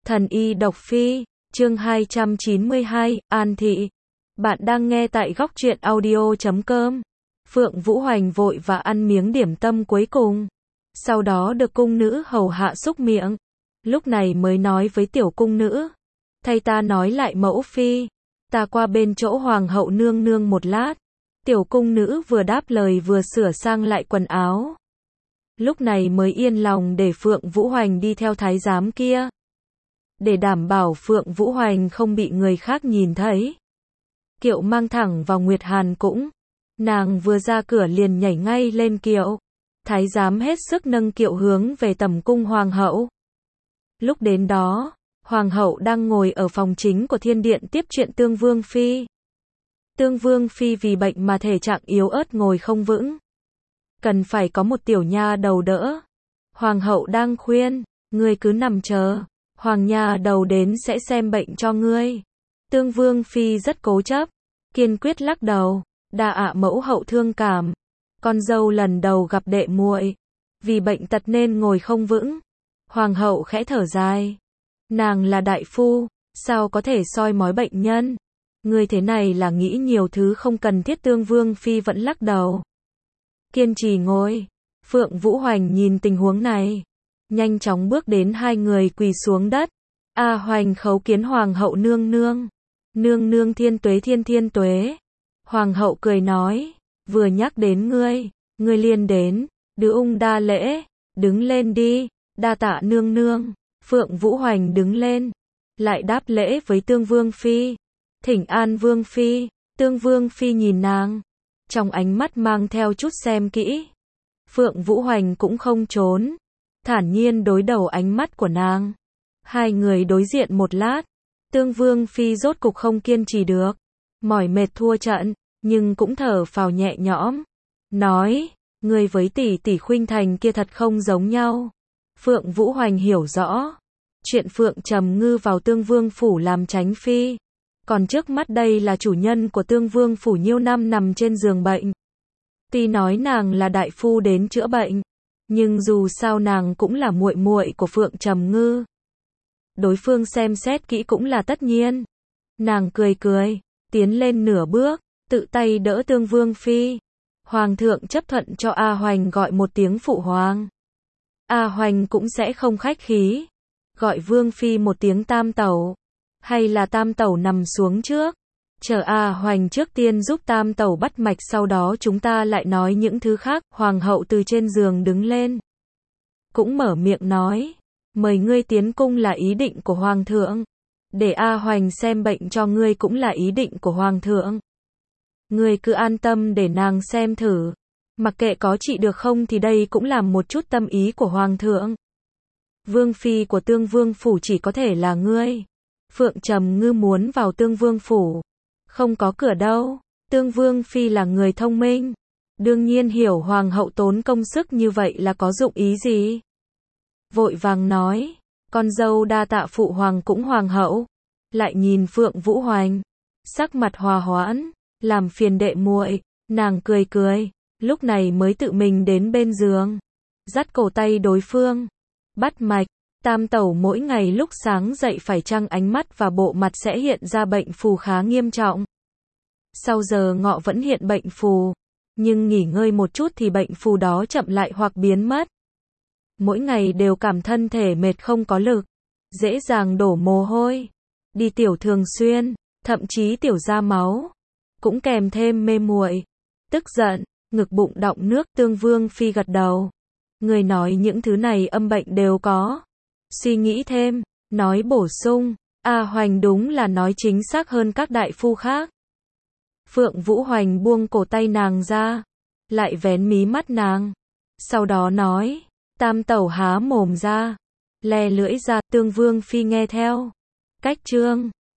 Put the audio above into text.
Thần y độc phi, chương 292, An thị. Bạn đang nghe tại góc truyện audio.com. Phượng Vũ Hoành vội và ăn miếng điểm tâm cuối cùng. Sau đó được cung nữ hầu hạ xúc miệng. Lúc này mới nói với tiểu cung nữ. Thay ta nói lại mẫu phi. Ta qua bên chỗ hoàng hậu nương nương một lát. Tiểu cung nữ vừa đáp lời vừa sửa sang lại quần áo. Lúc này mới yên lòng để Phượng Vũ Hoành đi theo thái giám kia. Để đảm bảo Phượng Vũ Hoành không bị người khác nhìn thấy. Kiệu mang thẳng vào Nguyệt Hàn cũng. Nàng vừa ra cửa liền nhảy ngay lên kiệu. Thái giám hết sức nâng kiệu hướng về tầm cung hoàng hậu. Lúc đến đó, hoàng hậu đang ngồi ở phòng chính của thiên điện tiếp chuyện Tương Vương Phi. Tương Vương Phi vì bệnh mà thể trạng yếu ớt ngồi không vững. Cần phải có một tiểu nha đầu đỡ. Hoàng hậu đang khuyên, ngươi cứ nằm chờ. Hoàng nha đầu đến sẽ xem bệnh cho ngươi. Tương Vương Phi rất cố chấp, kiên quyết lắc đầu. Đa ạ mẫu hậu thương cảm. Con dâu lần đầu gặp đệ muội, vì bệnh tật nên ngồi không vững. Hoàng hậu khẽ thở dài. Nàng là đại phu, sao có thể soi mói bệnh nhân? Ngươi thế này là nghĩ nhiều thứ không cần thiết. Tương Vương Phi vẫn lắc đầu. Kiên trì ngồi. Phượng Vũ Hoành nhìn tình huống này, nhanh chóng bước đến hai người quỳ xuống đất. A Hoành khấu kiến hoàng hậu nương nương. Nương nương thiên tuế thiên tuế. Hoàng hậu cười nói, vừa nhắc đến ngươi liền đến, đứa ung đa lễ, đứng lên đi, đa tạ nương nương. Phượng Vũ Hoành đứng lên, lại đáp lễ với Tương Vương Phi. Thỉnh an Vương Phi. Tương Vương Phi nhìn nàng, trong ánh mắt mang theo chút xem kỹ. Phượng Vũ Hoành cũng không trốn, thản nhiên đối đầu ánh mắt của nàng. Hai người đối diện một lát, Tương Vương Phi rốt cục không kiên trì được, mỏi mệt thua trận, nhưng cũng thở phào nhẹ nhõm, nói, ngươi với tỷ tỷ Khuynh Thành kia thật không giống nhau. Phượng Vũ Hoành hiểu rõ, chuyện Phượng Trầm Ngư vào Tương Vương phủ làm tránh phi, còn trước mắt đây là chủ nhân của Tương Vương phủ nhiêu năm nằm trên giường bệnh. Tuy nói nàng là đại phu đến chữa bệnh, nhưng dù sao nàng cũng là muội muội của Phượng Trầm Ngư. Đối phương xem xét kỹ cũng là tất nhiên. Nàng cười cười, tiến lên nửa bước, tự tay đỡ Tương Vương Phi. Hoàng thượng chấp thuận cho A Hoành gọi một tiếng phụ hoàng. A Hoành cũng sẽ không khách khí, gọi Vương Phi một tiếng tam tẩu. Hay là tam tẩu nằm xuống trước, chờ A Hoành trước tiên giúp tam tẩu bắt mạch, sau đó chúng ta lại nói những thứ khác. Hoàng hậu từ trên giường đứng lên, cũng mở miệng nói, mời ngươi tiến cung là ý định của hoàng thượng, để A Hoành xem bệnh cho ngươi cũng là ý định của hoàng thượng. Ngươi cứ an tâm để nàng xem thử, mặc kệ có trị được không thì đây cũng là một chút tâm ý của hoàng thượng. Vương Phi của Tương Vương phủ chỉ có thể là ngươi. Phượng Trầm Ngư muốn vào Tương Vương phủ, không có cửa đâu. Tương Vương Phi là người thông minh, đương nhiên hiểu hoàng hậu tốn công sức như vậy là có dụng ý gì. Vội vàng nói, con dâu đa tạ phụ hoàng cũng hoàng hậu. Lại nhìn Phượng Vũ Hoành, sắc mặt hòa hoãn, làm phiền đệ muội. Nàng cười cười, lúc này mới tự mình đến bên giường, dắt cổ tay đối phương, bắt mạch. Tam tẩu mỗi ngày lúc sáng dậy phải chăng ánh mắt và bộ mặt sẽ hiện ra bệnh phù khá nghiêm trọng. Sau giờ ngọ vẫn hiện bệnh phù, nhưng nghỉ ngơi một chút thì bệnh phù đó chậm lại hoặc biến mất. Mỗi ngày đều cảm thân thể mệt không có lực, dễ dàng đổ mồ hôi, đi tiểu thường xuyên, thậm chí tiểu ra máu, cũng kèm thêm mê muội, tức giận, ngực bụng đọng nước. Tương Vương Phi gật đầu. Người nói những thứ này âm bệnh đều có. Suy nghĩ thêm, nói bổ sung, A Hoành đúng là nói chính xác hơn các đại phu khác. Phượng Vũ Hoành buông cổ tay nàng ra, lại vén mí mắt nàng, sau đó nói, tam tẩu há mồm ra, le lưỡi ra. Tương Vương Phi nghe theo. Cách chương